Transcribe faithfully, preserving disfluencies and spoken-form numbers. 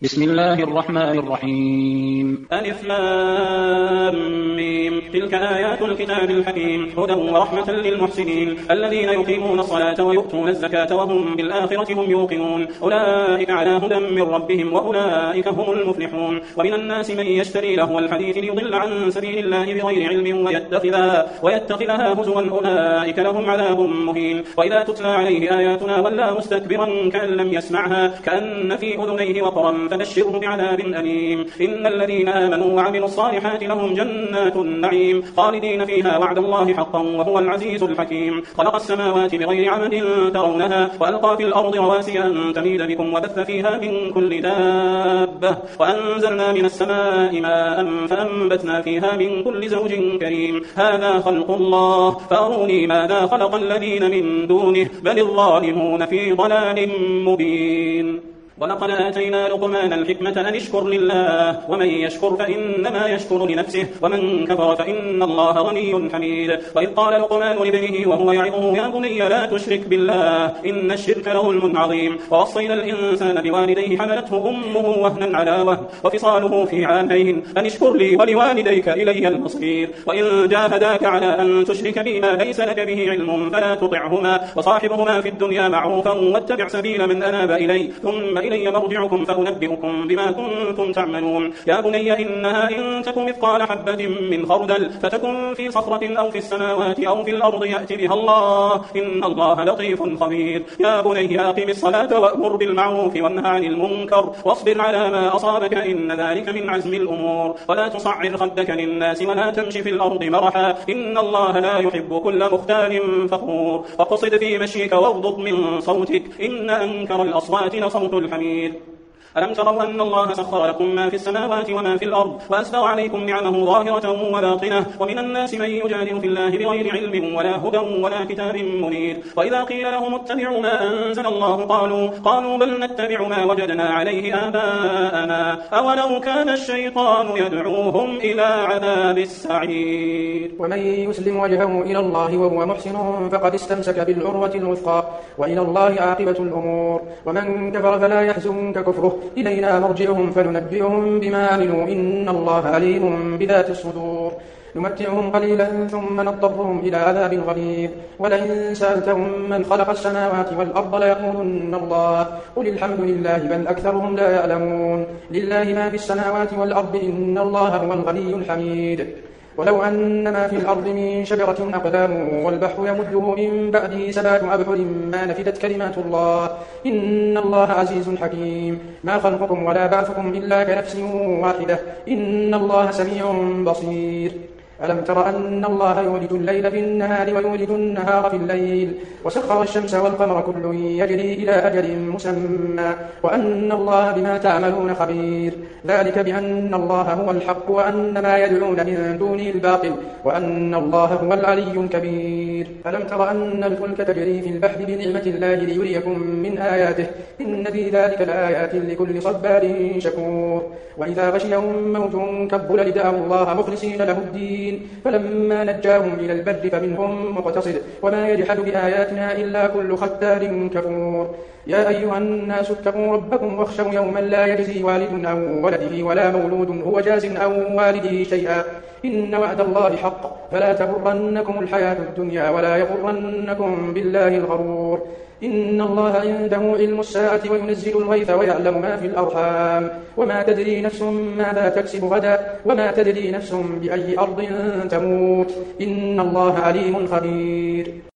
بسم الله الرحمن الرحيم. ألف لام ميم. تلك آيات الكتاب الحكيم هدى ورحمة للمحسنين الذين يقيمون الصلاة ويؤتون الزكاة وهم بالآخرة هم يوقنون أولئك على هدى من ربهم وأولئك هم المفلحون. ومن الناس من يشتري لهو الحديث ليضل عن سبيل الله بغير علم ويتخذها, ويتخذها هزوا أولئك لهم عذاب مهين. وإذا تتلى عليه آياتنا ولى مستكبرا كأن لم يسمعها كأن في أذنيه وقرا فبشره بعذاب أليم. إن الذين آمنوا وعملوا الصالحات لهم جنات النعيم خالدين فيها وعد الله حقا وهو العزيز الحكيم. خلق السماوات بغير عمد ترونها وألقى في الأرض رواسي أن تميد بكم وبث فيها من كل دابة وأنزلنا من السماء ماء فأنبتنا فيها من كل زوج كريم. هذا خلق الله فأروني ماذا خلق الذين من دونه بل الظالمون في ضلال مبين. ولقد آتينا لقمان الحكمة أن اشكر لله ومن يشكر فإنما يشكر لنفسه ومن كفر فإن الله غني حميد. وإذ قال لقمان لابنه وهو يعظه يا بني لا تشرك بالله إن الشرك لظلم عظيم. ووصينا الإنسان بوالديه حملته أمه وهنا على وهن وفصاله في عامين أن اشكر لي ولوالديك إلي المصير. وإن جاهداك على أن تشرك بي ما ليس لك به علم فلا تطعهما وصاحبهما في الدنيا معروفا واتبع سبيل من أناب إلي ثم إلي مرجعكم فأنبئكم بما كنتم تعملون. يا بني إنها إن تكن مثقال حبة من خردل فتكن في صخرة أو في السماوات أو في الأرض يأتي بها الله إن الله لطيف خبير. يا بني أقم الصلاة وأمر بالمعروف وانهى عن المنكر واصبر على ما أصابك إن ذلك من عزم الأمور. ولا تصعر خدك للناس ولا تمشي في الأرض مرحا إن الله لا يحب كل مختال فخور. واقصد في مشيك واغضض من صوتك إن أنكر الأصوات لصوت الحمير. ألم تروا أن الله سخر لكم ما في السماوات وما في الأرض وأسبغ عليكم نعمه ظاهرة وباطنة ومن الناس من يجادل في الله بغير علم ولا هدى ولا كتاب منير. وإذا قيل لهم اتبعوا ما أنزل الله قالوا, قالوا بل نتبع ما وجدنا عليه آباءنا أولو كان الشيطان يدعوهم إلى عذاب السعير. ومن يسلم وجهه إلى الله وهو محسن فقد استمسك بالعروة الوثقى وإلى الله عاقبة الأمور. ومن كفر فلا يحزنك كفره إلينا مرجعهم فننبئهم بما عملوا إن الله عليم بذات الصدور. نمتعهم قليلا ثم نضطرهم إلى عذاب غليظ. ولئن سألتهم من خلق السماوات والأرض ليقولن الله قل الحمد لله بل أكثرهم لا يعلمون. لله ما في السماوات والأرض إن الله هو الغني الحميد. ولو أن ما في الأرض من شجرة أقلام والبحر يمده من بعده سبعة أبحر ما نفدت كلمات الله إن الله عزيز حكيم. ما خلقكم ولا بعثكم إلا كنفس واحدة إن الله سميع بصير. ألم تر أن الله يولد الليل في النهار ويولد النهار في الليل وسخر الشمس والقمر كل يجري إلى أجل مسمى وأن الله بما تعملون خبير. ذلك بأن الله هو الحق وأن ما يدعون من دونه الباطل وأن الله هو العلي الكبير. ألم تر أن الفلك تجري في البحر بنعمة الله ليريكم من آياته إن في ذلك لآيات لكل صبار شكور. وإذا غشيهم موج كالظلل دعوا الله مخلصين له الدين فلما نجاهم إلى البر فمنهم مقتصد وما يجحد بآياتنا إلا كل ختار كفور. يا أيها الناس اتقوا ربكم واخشوا يوما لا يجزي والد عن ولده ولا مولود هو جاز عن والده شيئا إن وعد الله حق فلا تغرنكم الحياة الدنيا ولا يغرنكم بالله الغرور. إن الله عنده علم الساعة وينزل الغيث ويعلم ما في الأرحام وما تدري نفس ماذا تكسب غدا وما تدري نفس بأي أرض تموت إن الله عليم خبير.